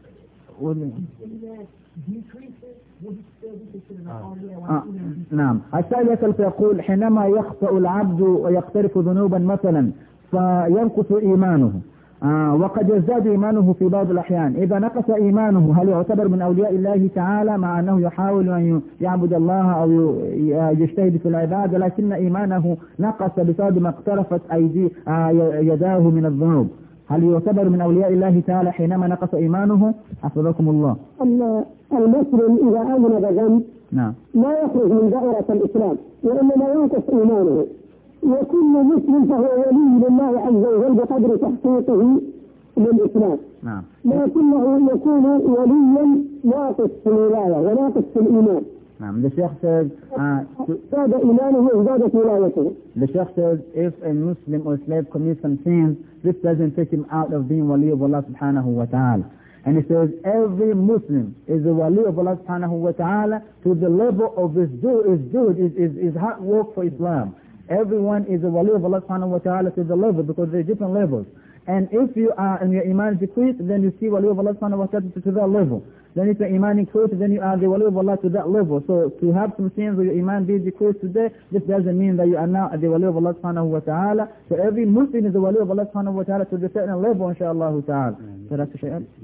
آه نعم. السائل يسأل فيقول حينما يخطئ العبد ويقترف ذنوبا مثلا فينقص إيمانه آه وقد يزداد إيمانه في بعض الأحيان، إذا نقص إيمانه هل يعتبر من أولياء الله تعالى مع أنه يحاول أن يعبد الله أو يجتهد في العبادة لكن إيمانه نقص بسبب ما اقترفت أيدي آه يداه من الذنوب، هل يعتبر من أولياء الله تعالى حينما نقص إيمانه؟ حفظكم الله. أن المسلم إذا أذنب ذنب نعم لا يخرج من دائرة الإسلام وإنما ينقص إيمانه، وكل مسلم فهو ولي لله عز وجل بقدر تحقيقه للإسلام. نعم. لكنه يكون وليا ناقص في الولاية وناقص في الإيمان، Um, the Sheikh says, uh, to- زاد إيمانه وزادت ولايته. the Sheikh says, if a Muslim or slave commits some sins, this doesn't take him out of being wali of Allah subhanahu wa ta'ala. And he says, every Muslim is a wali of Allah subhanahu wa ta'ala to the level of his do, his do, his, his, his hard work for Islam. Everyone is a wali of Allah subhanahu wa ta'ala to the level, because there are different levels. And if you are, and your iman decreased, then you see wali of Allah subhanahu wa ta'ala to that level. Then if your iman increased, then you are the wali of Allah to that level. So to have some sins or your iman be decreased today, this doesn't mean that you are now the wali of Allah subhanahu wa ta'ala. So every Muslim is a wali of Allah subhanahu wa ta'ala to the certain level, inshaAllah ta'ala. So that's the shay'an.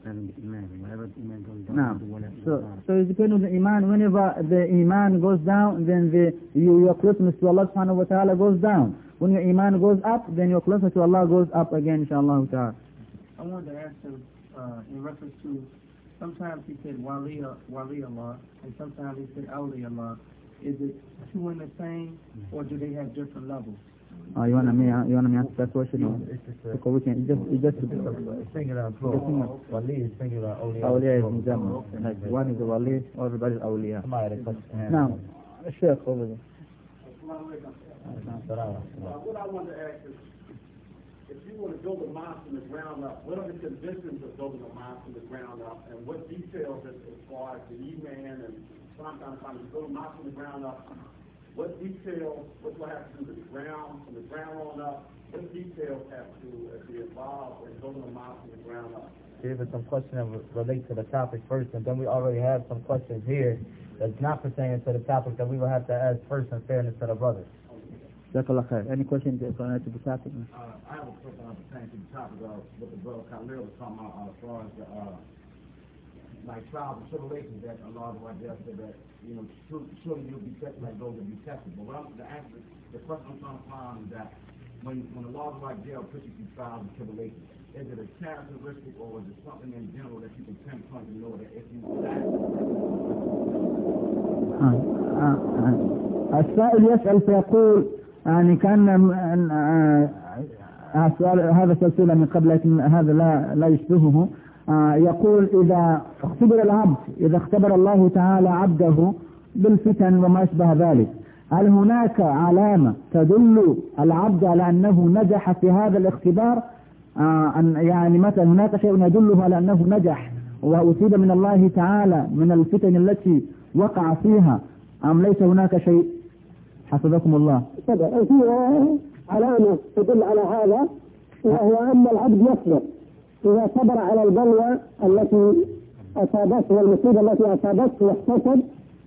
Now, so, so it depends on the iman. Whenever the iman goes down, then the, you, your closeness to Allah subhanahu wa ta'ala goes down. When your iman goes up, then your closeness to Allah goes up again, inshaAllah ta'ala. I wanted to ask him uh, in reference to, sometimes he said wali, wali Allah, and sometimes he said awli Allah. Is it two in the same, or do they have different levels? Oh, you want me, you want me to answer that question? Or? It's just a Because we can, it just, it just, singular and plural. Wali is singular, awliya. awliya is in general. Like one is a wali, everybody is awliya. Somebody had a question. Now, Sheikh over there. What I wanted to ask is, if you want to build a mosque from the ground up, what are the conditions of building a mosque from the ground up, and what details as, as far as the E-man and sometimes trying to build a mosque from the ground up, what details, what do I have to do to the ground, from the ground on up, what details have to uh, be involved in building a mosque from the ground up? Give us some questions that relate to the topic first, and then we already have some questions here that's not pertaining to the topic that we will have to ask first in fairness to the brothers. Jazakallah khair. Any questions connected to the topic? Uh, I have a question on pertaining to the topic of what the brother Khalil was talking about uh, as far as the, uh, like trials and tribulations that Allah said that, you know, surely you'll be tested like those that be tested. But what I'm the answer, the question I'm trying to find is that when when the laws of jail puts you through trials and tribulations, is it a characteristic or is it something in general that you can pinpoint to know that if you السائل يسأل فيقول يعني كان هذا سلسلة من قبل لكن هذا لا لا يشبهه. يقول إذا اختبر العبد إذا اختبر الله تعالى عبده بالفتن وما أشبه ذلك، هل هناك علامة تدل العبد على أنه نجح في هذا الاختبار؟ يعني مثلا هناك شيء يدله على أنه نجح وأصيب من الله تعالى من الفتن التي وقع فيها، أم ليس هناك شيء؟ حفظكم الله. طبعا فيها علامة تدل على هذا، وهو أن العبد يصبر إذا صبر على البلوى التي أصابته والمصيبة التي أصابته واحتسب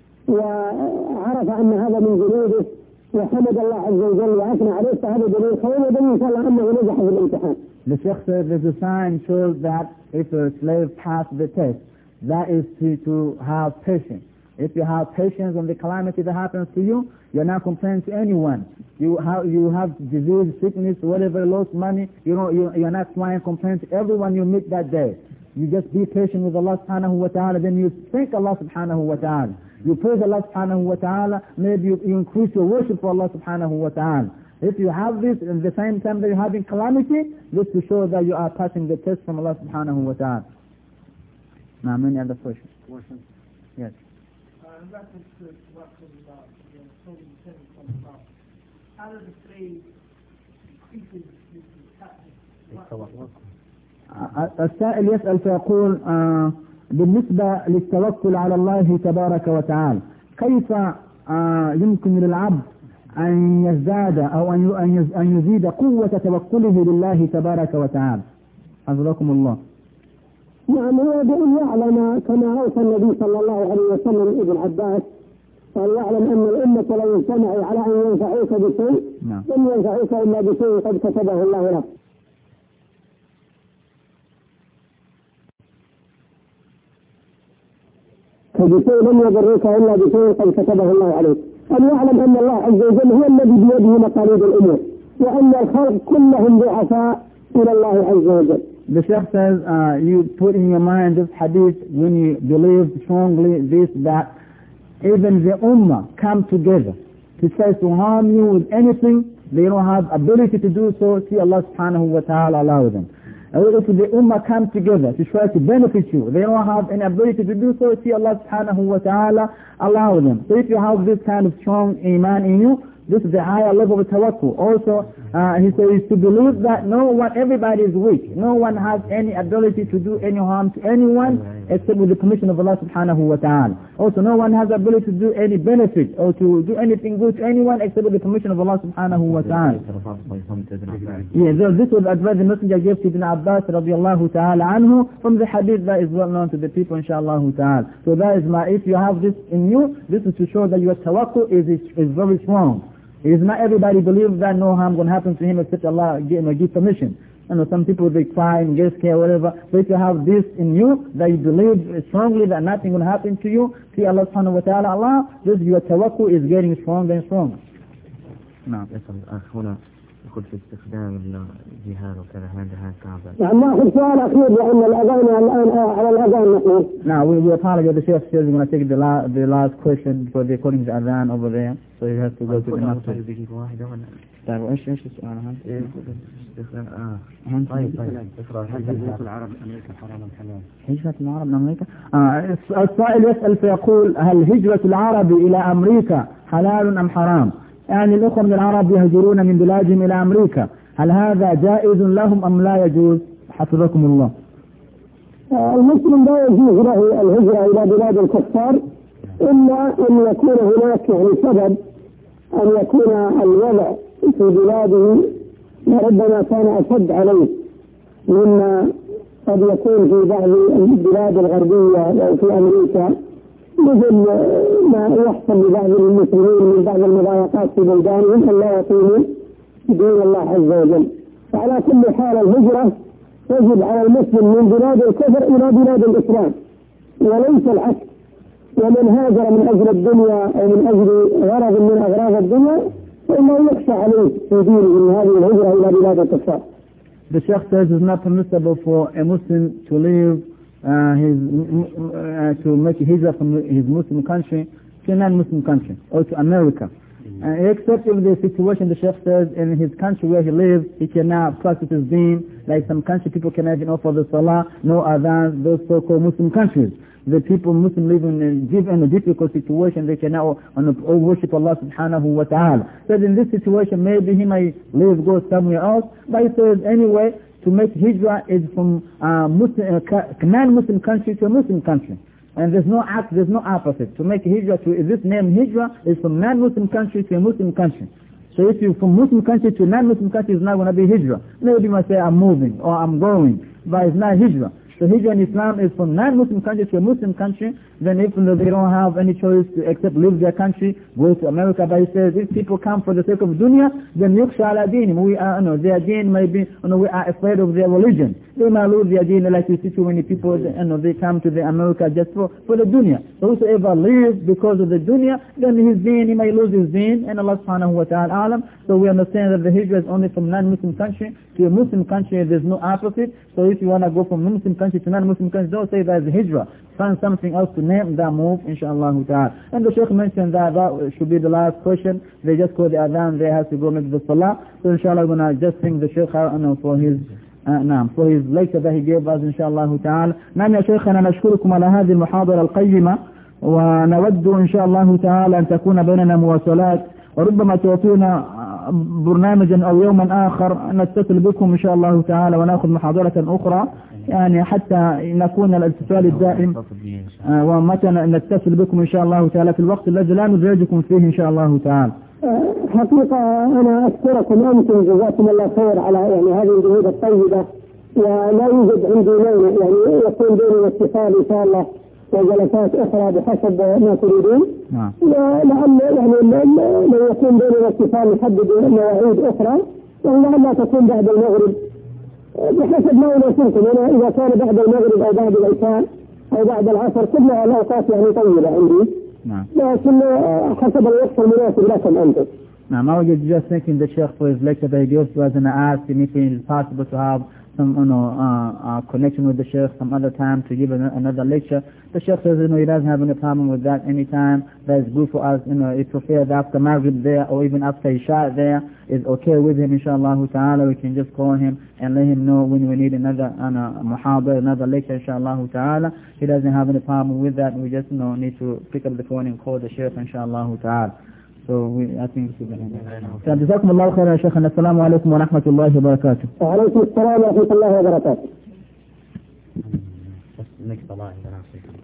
وعرف أن هذا من جنوده وحمد الله عز وجل وأثنى عليه، فهذا دليل خير ودليل إن شاء الله أنه نجح في الامتحان. The Sheikh says there's a sign shows that if a slave passed the test, that is to, to have patience. If you have patience on the calamity that happens to you, you're not complaining to anyone. You have you have disease, sickness, whatever, lost money. You know you, you're not trying to complain to everyone you meet that day. You just be patient with Allah subhanahu wa ta'ala. Then you thank Allah subhanahu wa ta'ala. You praise Allah subhanahu wa ta'ala. Maybe you, you increase your worship for Allah subhanahu wa ta'ala. If you have this at the same time that you're having calamity, this will show that you are passing the test from Allah subhanahu wa ta'ala. Now, many other questions. Questions? Yes. In reference to what was about, you know, Tony said about, how does the slave increases his taxes? السائل يسأل فيقول آه بالنسبة للتوكل على الله تبارك وتعالى، كيف آه يمكن للعبد أن يزداد أو أن يزيد قوة توكله لله تبارك وتعالى؟ حفظكم الله. نعم، هو بأن يعلم كما أوصى النبي صلى الله عليه وسلم ابن عباس قال يعلم أن الأمة لو اجتمعوا على أن ينفعوك بشيء لم ينفعوك إلا بشيء قد كتبه الله لك. فبشيء لم يضرك إلا بشيء قد كتبه الله عليك. أن يعلم أن الله عز وجل هو الذي بيده مقاليد الأمور وأن الخلق كلهم ضعفاء إلى الله عز وجل. The Sheikh says uh, you put in your mind this hadith when you believe strongly this, that even the ummah come together to try to harm you with anything, they don't have ability to do so, see Allah subhanahu wa ta'ala allow them. or if the Ummah come together to try to benefit you, they don't have any ability to do so, see Allah subhanahu wa ta'ala allow them. So if you have this kind of strong iman in you, this is the higher level of tawakkul. Also, uh, he says to believe that no one, everybody is weak. No one has any ability to do any harm to anyone except with the permission of Allah subhanahu wa ta'ala. Also, no one has the ability to do any benefit or to do anything good to anyone except with the permission of Allah subhanahu wa ta'ala. Yeah, this was advice the Messenger gave to Ibn Abbas radiallahu ta'ala anhu from the hadith that is well known to the people, inshallah ta'ala. So that is my, if you have this in you, this is to show that your tawakkul is, is, is very strong. It is not everybody believes that no harm going to happen to him except Allah give, give permission. You know, some people they cry and get scared, whatever. But if you have this in you, that you believe strongly that nothing will happen to you, see Allah subhanahu wa ta'ala, Allah, this your tawakkul is getting stronger and stronger. نعم اسم الأخ هنا يقول في استخدام الجهاد وكذا هذا هذا كعبة. نعم ناخذ سؤال أخير لأن الأذان الآن على الأذان نحن. Now we, we apologize. The Sheikh says we're going to take the, la the last question for the according to the adhan over there, so you have to go to the next one. طيب ايش ايش السؤال هذا؟ استخدام اه طيب طيب اقرأ هجرة العرب لأمريكا حرام أم حلال؟ هجرة العرب لأمريكا؟ آه السائل يسأل فيقول هل هجرة العرب إلى أمريكا حلال أم حرام؟ يعني الأخوة من العرب يهجرون من بلادهم إلى أمريكا، هل هذا جائز لهم أم لا يجوز؟ حفظكم الله. المسلم لا يجوز له الهجرة إلى بلاد الكفار إلا أن يكون هناك يعني سبب، أن يكون الوضع في بلاده ربما كان أشد عليه مما قد يكون في بعض البلاد الغربية أو في أمريكا، مثل ما يحصل لبعض المسلمين من بعض المضايقات في بلدانهم أن لا يقيموا دين الله عز وجل. فعلى كل حال الهجرة يجب على المسلم من بلاد الكفر إلى بلاد الإسلام وليس العكس. ومن هاجر من أجل الدنيا أو من أجل غرض من أغراض الدنيا فإنه يخشى عليه في دينه من هذه الهجرة إلى بلاد الكفار. The Sheikh says it's not permissible for a Muslim to leave uh, his uh, to make a hijrah from his Muslim country to a non-Muslim country or to America. Uh, except if the situation, the Sheikh says, in his country where he lives, he cannot practice his deen. Like some country, people cannot even offer the salah, no adhan, those so-called Muslim countries. The people, Muslim, live in a, in a difficult situation, they cannot worship Allah subhanahu wa ta'ala. So in this situation, maybe he may live, go somewhere else, but he says anyway, to make hijrah is from uh, Muslim, uh, non-Muslim country to a Muslim country. And there's no act, there's no opposite. To make hijrah, to this name hijrah is from non-Muslim country to a Muslim country. So if you from Muslim country to non-Muslim country, it's not going to be hijrah. Maybe you might say I'm moving or I'm going, but it's not hijrah. So hijrah in Islam is from non-Muslim country to a Muslim country. Then if they don't have any choice to except leave their country, go to America. But he says if people come for the sake of dunya, then yuksha ala deenim. We are, you know, their deen may be, you know, we are afraid of their religion. They may lose their deen, like you see too many people, you know, they come to the America just for, for the dunya. So whosoever lives because of the dunya, then his deen, he may lose his deen, and Allah subhanahu wa ta'ala alam. So we understand that the hijrah is only from non-Muslim country to a Muslim country, there's no opposite. So if you want to go from Muslim country to non-Muslim country, don't say that is hijrah. Find something else to name that move, inshallah ta'ala. And the Shaykh mentioned that that should be the last question. They just call the adhan, they have to go make the salah. So inshallah we're going to just sing the Shaykh uh, for his uh, نعم for his lecture that he gave us inshallah ta'ala. نعم يا شيخنا نشكركم على هذه المحاضرة القيمة ونود إن شاء الله تعالى أن تكون بيننا مواصلات وربما تعطينا برنامجا أو يوما آخر نتصل بكم إن شاء الله تعالى ونأخذ محاضرة أخرى يعني حتى نكون الاتصال الدائم ومتى نتصل بكم إن شاء الله تعالى في الوقت الذي لا نزعجكم فيه إن شاء الله تعالى. حقيقة أنا أشكركم أنتم جزاكم الله خير على يعني هذه الجهود الطيبة ولا يوجد عندي مانع يعني يكون بيننا اتصال إن شاء الله وجلسات أخرى بحسب ما تريدون. لعل يعني لو يكون بيننا اتصال نحدد مواعيد أخرى ولعلها تكون بعد المغرب بحسب ما يناسبكم. أنا إذا كان بعد المغرب أو بعد العشاء أو بعد العصر كلها الأوقات يعني طويلة عندي. نعم. لكن حسب الوقت المناسب لكم أنتم. Now, I was just thinking the Sheikh for his lecture that he gives to us and I asked him if it is possible to have some you know, uh, uh, connection with the Sheikh some other time to give an, another lecture. The Sheikh says, you know, he doesn't have any problem with that any time. That is good for us. You know, he prefers after Maghrib there or even after Isha there is okay with him, inshallah ta'ala. We can just call him and let him know when we need another uh, muhadar, another lecture, inshallah ta'ala. He doesn't have any problem with that. We just, you know, need to pick up the phone and call the Sheikh, inshallah ta'ala. So we, I think this is the end. جزاكم الله خيرا يا شيخنا. السلام عليكم ورحمة الله وبركاته. وعليكم السلام ورحمة الله وبركاته. Next line, then I'll say.